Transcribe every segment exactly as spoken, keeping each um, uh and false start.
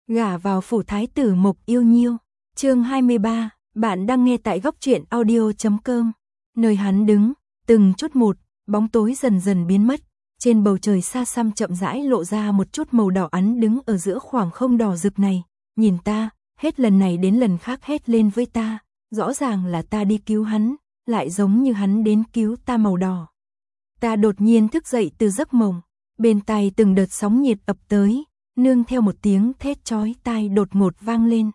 Gả vào phủ thái tử Mộc Yêu Nhiêu. Chương hai mươi ba, bạn đang nghe tại góc truyện audio chấm com. Nơi hắn đứng, từng chút một, bóng tối dần dần biến mất, trên bầu trời xa xăm chậm rãi lộ ra một chút màu đỏ ắn đứng ở giữa khoảng không đỏ rực này, nhìn ta, hết lần này đến lần khác hét lên với ta, rõ ràng là ta đi cứu hắn, lại giống như hắn đến cứu ta màu đỏ. Ta đột nhiên thức dậy từ giấc mộng, bên tai từng đợt sóng nhiệt ập tới, nương theo một tiếng thét chói tai đột ngột vang lên.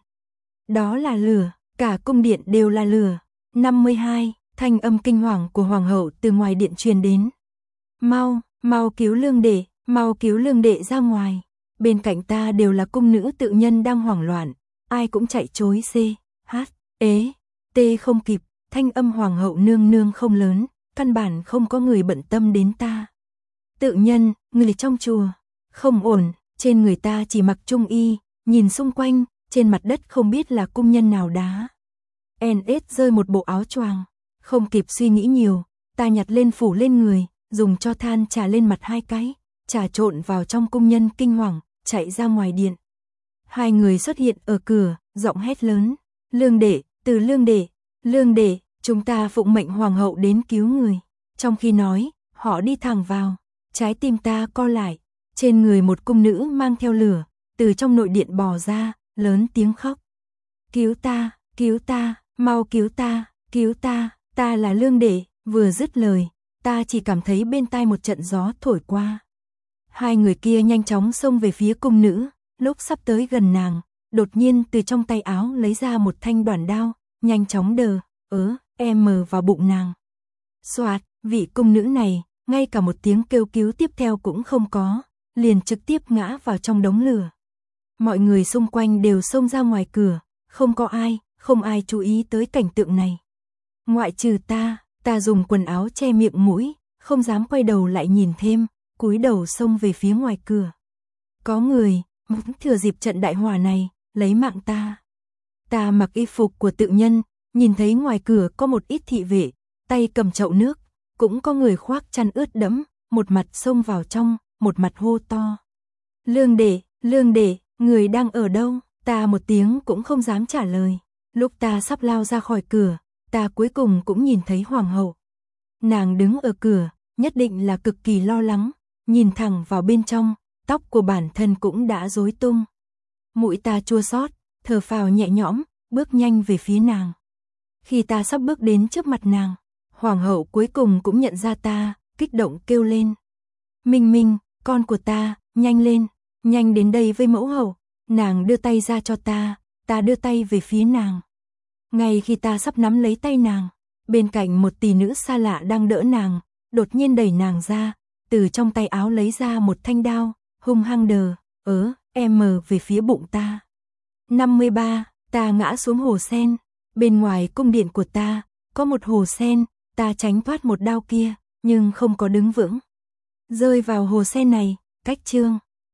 Đó là lửa, cả cung điện đều là lửa. năm mươi hai, thanh âm kinh hoàng của hoàng hậu từ ngoài điện truyền đến. Mau, mau cứu lương đệ, mau cứu lương đệ ra ngoài. Bên cạnh ta đều là cung nữ tự nhân đang hoảng loạn, ai cũng chạy trối c, h, ế, t không kịp, thanh âm hoàng hậu nương nương không lớn, căn bản không có người bận tâm đến ta. Tự nhân, người trong chùa, không ổn, trên người ta chỉ mặc trung y, nhìn xung quanh, trên mặt đất không biết là cung nhân nào đá. en ét rơi một bộ áo choàng, không kịp suy nghĩ nhiều, ta nhặt lên phủ lên người, dùng cho than trà lên mặt hai cái, trà trộn vào trong cung nhân kinh hoàng, chạy ra ngoài điện. Hai người xuất hiện ở cửa, giọng hét lớn, lương đệ, từ lương đệ, lương đệ, chúng ta phụng mệnh hoàng hậu đến cứu người. Trong khi nói, họ đi thẳng vào, trái tim ta co lại, trên người một cung nữ mang theo lửa, từ trong nội điện bò ra, lớn tiếng khóc. Cứu ta, cứu ta, mau cứu ta, cứu ta, ta là lương đệ, vừa dứt lời, ta chỉ cảm thấy bên tai một trận gió thổi qua. Hai người kia nhanh chóng xông về phía cung nữ, lúc sắp tới gần nàng, đột nhiên từ trong tay áo lấy ra một thanh đoản đao, nhanh chóng đờ, ớ, em mờ vào bụng nàng. Soạt, vị cung nữ này, ngay cả một tiếng kêu cứu tiếp theo cũng không có, liền trực tiếp ngã vào trong đống lửa. Mọi người xung quanh đều xông ra ngoài cửa, không có ai, không ai chú ý tới cảnh tượng này. Ngoại trừ ta, ta dùng quần áo che miệng mũi, không dám quay đầu lại nhìn thêm, cúi đầu xông về phía ngoài cửa. Có người, muốn thừa dịp trận đại hỏa này, lấy mạng ta. Ta mặc y phục của tự nhân, nhìn thấy ngoài cửa có một ít thị vệ, tay cầm chậu nước, cũng có người khoác chăn ướt đẫm, một mặt xông vào trong, một mặt hô to. Lương đệ, lương đệ, người đang ở đâu? Ta một tiếng cũng không dám trả lời. Lúc ta sắp lao ra khỏi cửa, ta cuối cùng cũng nhìn thấy hoàng hậu. Nàng đứng ở cửa, nhất định là cực kỳ lo lắng, nhìn thẳng vào bên trong, tóc của bản thân cũng đã rối tung. Mũi ta chua xót, thở phào nhẹ nhõm, bước nhanh về phía nàng. Khi ta sắp bước đến trước mặt nàng, hoàng hậu cuối cùng cũng nhận ra ta, kích động kêu lên. Minh Minh, con của ta, nhanh lên, nhanh đến đây với mẫu hậu. Nàng đưa tay ra cho ta, ta đưa tay về phía nàng. Ngay khi ta sắp nắm lấy tay nàng, bên cạnh một tỷ nữ xa lạ đang đỡ nàng, đột nhiên đẩy nàng ra, từ trong tay áo lấy ra một thanh đao, hung hăng đờ, ớ, em mờ về phía bụng ta. năm mươi ba, ta ngã xuống hồ sen, bên ngoài cung điện của ta, có một hồ sen, ta tránh thoát một đao kia, nhưng không có đứng vững. Rơi vào hồ sen này, cách chương